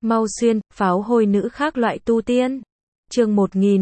Mau xuyên, pháo hôi nữ khác loại tu tiên. Chương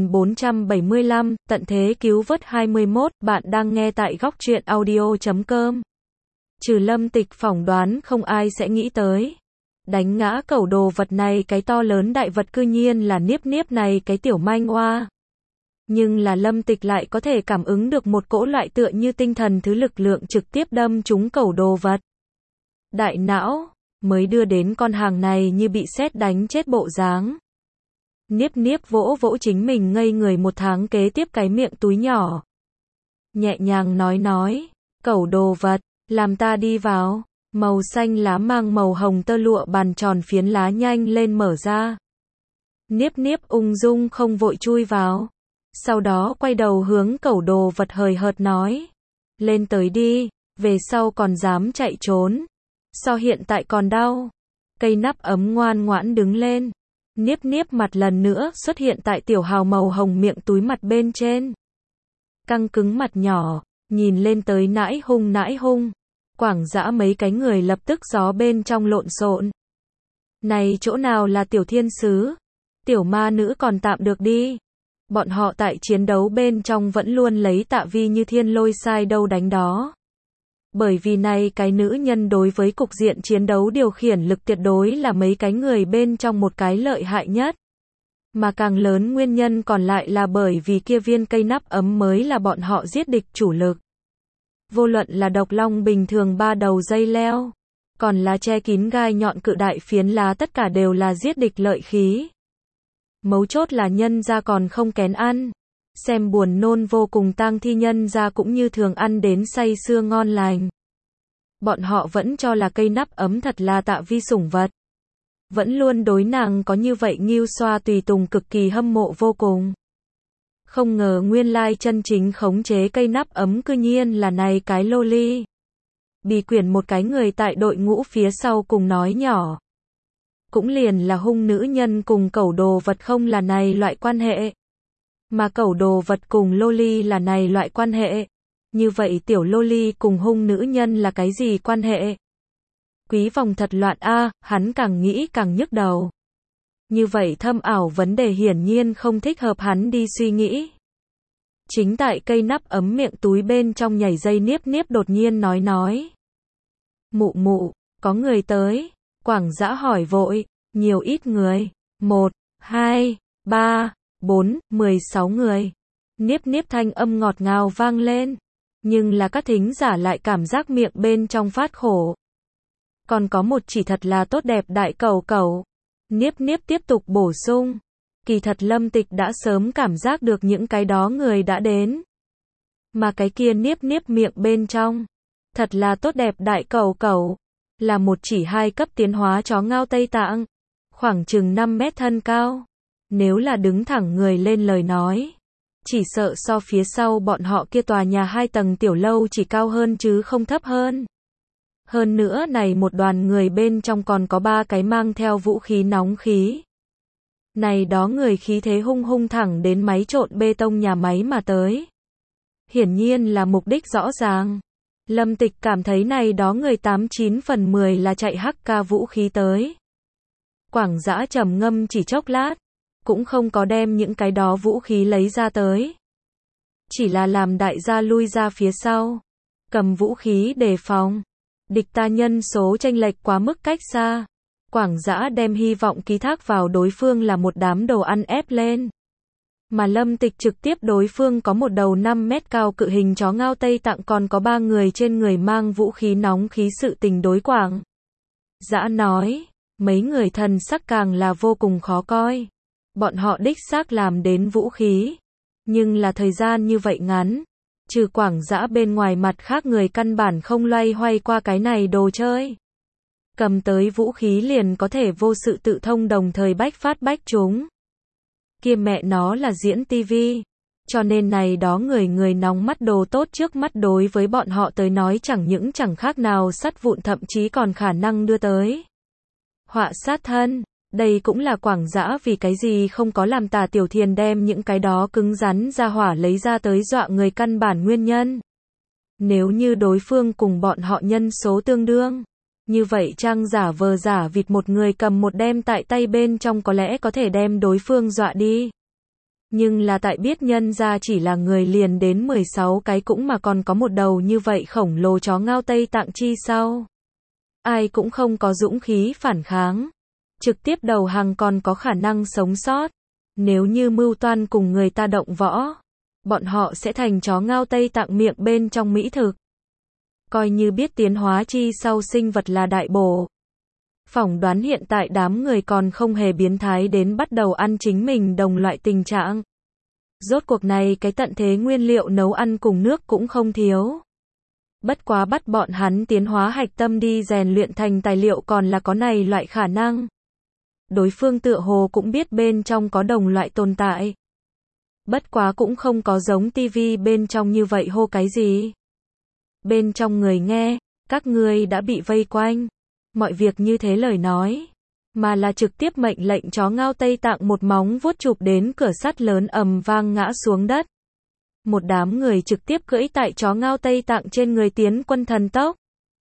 1475, tận thế cứu vớt 21, bạn đang nghe tại góc truyện audio.com. Trừ Lâm Tịch phỏng đoán không ai sẽ nghĩ tới. Đánh ngã cẩu đồ vật này cái to lớn đại vật cư nhiên là Niếp Niếp này cái tiểu manh oa. Nhưng là Lâm Tịch lại có thể cảm ứng được một cỗ loại tựa như tinh thần thứ lực lượng trực tiếp đâm trúng cẩu đồ vật. Đại não, mới đưa đến con hàng này như bị sét đánh chết bộ dáng. Niếp Niếp vỗ vỗ chính mình ngây người một tháng kế tiếp cái miệng túi nhỏ. Nhẹ nhàng nói, cẩu đồ vật, làm ta đi vào. Màu xanh lá mang màu hồng tơ lụa bàn tròn phiến lá nhanh lên mở ra. Niếp Niếp ung dung không vội chui vào. Sau đó quay đầu hướng cẩu đồ vật hời hợt nói. Lên tới đi, về sau còn dám chạy trốn. So hiện tại còn đau. Cây nắp ấm ngoan ngoãn đứng lên. Niếp Niếp mặt lần nữa xuất hiện tại tiểu hào màu hồng miệng túi mặt bên trên. Căng cứng mặt nhỏ, nhìn lên tới nãi hung. Quảng dã mấy cái người lập tức gió bên trong lộn xộn. Này chỗ nào là tiểu thiên sứ? Tiểu ma nữ còn tạm được đi. Bọn họ tại chiến đấu bên trong vẫn luôn lấy Tạ Vi như thiên lôi sai đâu đánh đó. Bởi vì này cái nữ nhân đối với cục diện chiến đấu điều khiển lực tuyệt đối là mấy cái người bên trong một cái lợi hại nhất. Mà càng lớn nguyên nhân còn lại là bởi vì kia viên cây nắp ấm mới là bọn họ giết địch chủ lực. Vô luận là độc long bình thường 3 đầu dây leo, còn là che kín gai nhọn cự đại phiến lá tất cả đều là giết địch lợi khí. Mấu chốt là nhân ra còn không kén ăn. Xem buồn nôn vô cùng tang thi nhân ra cũng như thường ăn đến say sưa ngon lành. Bọn họ vẫn cho là cây nắp ấm thật là Tạ Vi sủng vật. Vẫn luôn đối nàng có như vậy nghiêu xoa tùy tùng cực kỳ hâm mộ vô cùng. Không ngờ nguyên lai chân chính khống chế cây nắp ấm cư nhiên là này cái loli. Bì quyển một cái người tại đội ngũ phía sau cùng nói nhỏ. Cũng liền là hung nữ nhân cùng cẩu đồ vật không là này loại quan hệ. Mà cẩu đồ vật cùng loli là này loại quan hệ. Như vậy tiểu loli cùng hung nữ nhân là cái gì quan hệ? Quý vòng thật loạn a, hắn càng nghĩ càng nhức đầu. Như vậy thâm ảo vấn đề hiển nhiên không thích hợp hắn đi suy nghĩ. Chính tại cây nắp ấm miệng túi bên trong nhảy dây Niếp Niếp đột nhiên nói. Mụ, có người tới. Quảng dã hỏi vội, nhiều ít người? 1, 2, 3, 4, 16 người. Niếp Niếp thanh âm ngọt ngào vang lên. Nhưng là các thính giả lại cảm giác miệng bên trong phát khổ. Còn có một chỉ thật là tốt đẹp đại cẩu. Niếp Niếp tiếp tục bổ sung. Kỳ thật Lâm Tịch đã sớm cảm giác được những cái đó người đã đến. Mà cái kia Niếp Niếp miệng bên trong. Thật là tốt đẹp đại cẩu. Là một chỉ 2 cấp tiến hóa chó ngao Tây Tạng. Khoảng chừng 5 mét thân cao. Nếu là đứng thẳng người lên lời nói. Chỉ sợ so phía sau bọn họ kia tòa nhà 2 tầng tiểu lâu chỉ cao hơn chứ không thấp hơn. Hơn nữa này một đoàn người bên trong còn có 3 cái mang theo vũ khí nóng khí. Này đó người khí thế hung thẳng đến máy trộn bê tông nhà máy mà tới. Hiển nhiên là mục đích rõ ràng. Lâm Tịch cảm thấy này đó người 89 phần 10 là chạy HK vũ khí tới. Quảng dã trầm ngâm chỉ chốc lát. Cũng không có đem những cái đó vũ khí lấy ra tới. Chỉ là làm đại gia lui ra phía sau. Cầm vũ khí đề phòng. Địch ta nhân số chênh lệch quá mức cách xa. Quảng dã đem hy vọng ký thác vào đối phương là một đám đồ ăn ép lên. Mà Lâm Tịch trực tiếp đối phương có một đầu 5 mét cao cự hình chó ngao Tây Tạng còn có 3 người trên người mang vũ khí nóng khí sự tình đối Quảng dã nói. Mấy người thần sắc càng là vô cùng khó coi. Bọn họ đích xác làm đến vũ khí. Nhưng là thời gian như vậy ngắn. Trừ Quảng dã bên ngoài mặt khác người căn bản không loay hoay qua cái này đồ chơi. Cầm tới vũ khí liền có thể vô sự tự thông đồng thời bách phát bách chúng. Kia mẹ nó là diễn tivi. Cho nên này đó người nóng mắt đồ tốt trước mắt đối với bọn họ tới nói chẳng khác nào sắt vụn thậm chí còn khả năng đưa tới họa sát thân. Đây cũng là Quảng dã vì cái gì không có làm Tả Tiểu Thiền đem những cái đó cứng rắn ra hỏa lấy ra tới dọa người căn bản nguyên nhân. Nếu như đối phương cùng bọn họ nhân số tương đương, Như vậy trang giả vờ giả vịt một người cầm một đem tại tay bên trong có lẽ có thể đem đối phương dọa đi. Nhưng là tại biết nhân ra chỉ là người liền đến 16 cái cũng mà còn có một đầu như vậy khổng lồ chó ngao Tây Tạng chi sau. Ai cũng không có dũng khí phản kháng. Trực tiếp đầu hàng còn có khả năng sống sót. Nếu như mưu toan cùng người ta động võ, bọn họ sẽ thành chó ngao Tây Tạng miệng bên trong mỹ thực. Coi như biết tiến hóa chi sau sinh vật là đại bổ. Phỏng đoán hiện tại đám người còn không hề biến thái đến bắt đầu ăn chính mình đồng loại tình trạng. Rốt cuộc này cái tận thế nguyên liệu nấu ăn cùng nước cũng không thiếu. Bất quá bắt bọn hắn tiến hóa hạch tâm đi rèn luyện thành tài liệu còn là có này loại khả năng. Đối phương tựa hồ cũng biết bên trong có đồng loại tồn tại. Bất quá cũng không có giống tivi bên trong như vậy hô cái gì. Bên trong người nghe, các ngươi đã bị vây quanh. Mọi việc như thế lời nói. Mà là trực tiếp mệnh lệnh chó ngao Tây Tạng một móng vuốt chụp đến cửa sắt lớn ầm vang ngã xuống đất. Một đám người trực tiếp cưỡi tại chó ngao Tây Tạng trên người tiến quân thần tốc.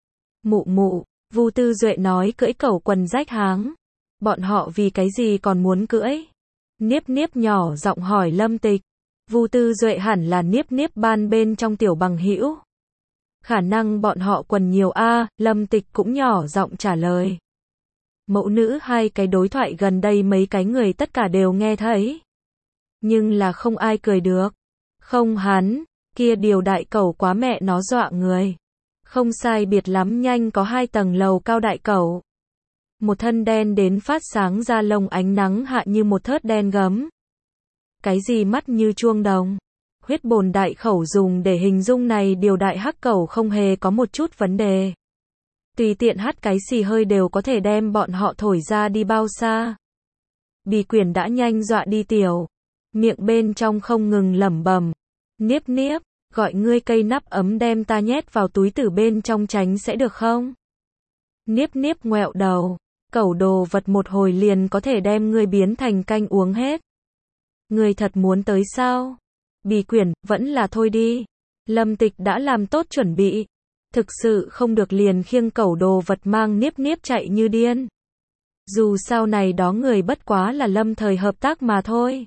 Mụ mụ, Vu Tư Duệ nói cưỡi cẩu quần rách háng. Bọn họ vì cái gì còn muốn cưỡi? Niếp Niếp nhỏ giọng hỏi Lâm Tịch. Vu Tư Duệ hẳn là Niếp Niếp ban bên trong tiểu bằng hữu. Khả năng bọn họ quần nhiều a, Lâm Tịch cũng nhỏ giọng trả lời. Mẫu nữ hai cái đối thoại gần đây mấy cái người tất cả đều nghe thấy. Nhưng là không ai cười được. Không hắn, kia điều đại cẩu quá mẹ nó dọa người. Không sai biệt lắm nhanh có 2 tầng lầu cao đại cẩu. Một thân đen đến phát sáng ra lông ánh nắng hạ như một thớt đen gấm. Cái gì mắt như chuông đồng. Huyết bồn đại khẩu dùng để hình dung này điều đại hắc cẩu không hề có một chút vấn đề. Tùy tiện hắt cái xì hơi đều có thể đem bọn họ thổi ra đi bao xa. Bì quyển đã nhanh dọa đi tiểu. Miệng bên trong không ngừng lẩm bẩm. Niếp Niếp, gọi ngươi cây nắp ấm đem ta nhét vào túi từ bên trong tránh sẽ được không? Niếp Niếp ngoẹo đầu. Cẩu đồ vật một hồi liền có thể đem ngươi biến thành canh uống hết. Ngươi thật muốn tới sao? Bì quyển, vẫn là thôi đi. Lâm Tịch đã làm tốt chuẩn bị. Thực sự không được liền khiêng cẩu đồ vật mang Niếp Niếp chạy như điên. Dù sao này đó người bất quá là lâm thời hợp tác mà thôi.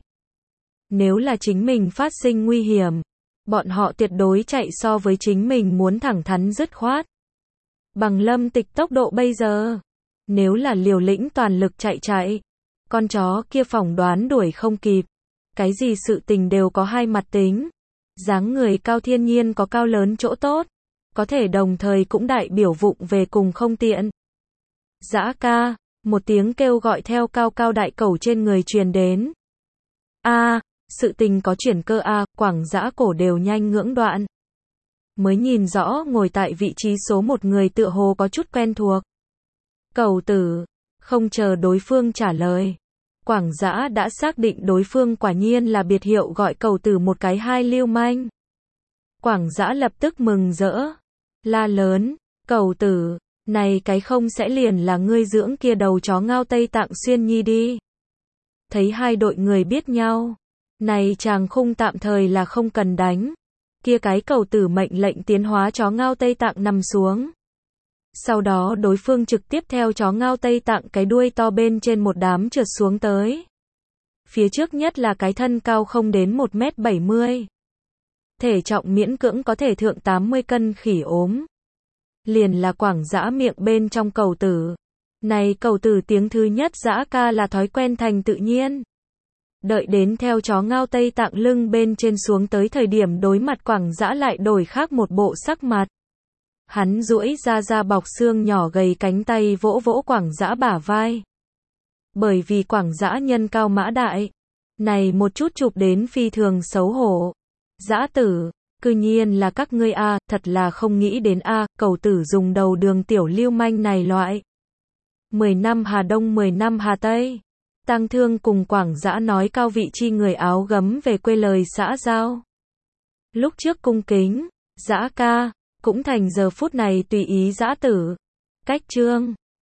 Nếu là chính mình phát sinh nguy hiểm, bọn họ tuyệt đối chạy so với chính mình muốn thẳng thắn dứt khoát. Bằng Lâm Tịch tốc độ bây giờ, nếu là liều lĩnh toàn lực chạy, con chó kia phỏng đoán đuổi không kịp. Cái gì sự tình đều có hai mặt tính. Dáng người cao thiên nhiên có cao lớn chỗ tốt, có thể đồng thời cũng đại biểu vụng về cùng không tiện. Dã ca, một tiếng kêu gọi theo cao cao đại cẩu trên người truyền đến. A, sự tình có chuyển cơ a, Quảng Dã cổ đều nhanh ngưỡng đoạn. Mới nhìn rõ ngồi tại vị trí số 1 người tựa hồ có chút quen thuộc. Cẩu tử, không chờ đối phương trả lời. Quảng Dã đã xác định đối phương quả nhiên là biệt hiệu gọi cẩu tử một cái hai lưu manh. Quảng Dã lập tức mừng rỡ, la lớn, cẩu tử, này cái không sẽ liền là ngươi dưỡng kia đầu chó ngao Tây Tạng Xuyên Nhi đi. Thấy hai đội người biết nhau, này chàng khung tạm thời là không cần đánh. Kia cái cẩu tử mệnh lệnh tiến hóa chó ngao Tây Tạng nằm xuống. Sau đó đối phương trực tiếp theo chó ngao Tây Tạng cái đuôi to bên trên một đám trượt xuống tới. Phía trước nhất là cái thân cao không đến 1m70. Thể trọng miễn cưỡng có thể thượng 80 cân khỉ ốm. Liền là Quảng Dã miệng bên trong cẩu tử. Này cẩu tử tiếng thứ nhất dã ca là thói quen thành tự nhiên. Đợi đến theo chó ngao Tây Tạng lưng bên trên xuống tới thời điểm đối mặt Quảng Dã lại đổi khác một bộ sắc mặt. Hắn duỗi ra bọc xương nhỏ gầy cánh tay vỗ vỗ Quảng Dã bả vai. Bởi vì Quảng Dã nhân cao mã đại. Này một chút chụp đến phi thường xấu hổ. Dã tử, cư nhiên là các ngươi a, thật là không nghĩ đến a, cẩu tử dùng đầu đường tiểu lưu manh này loại. 10 năm Hà Đông 10 năm Hà Tây. Tang Thương cùng Quảng Dã nói cao vị chi người áo gấm về quê lời xã giao. Lúc trước cung kính, Dã ca, cũng thành giờ phút này tùy ý dã tử. Cách chương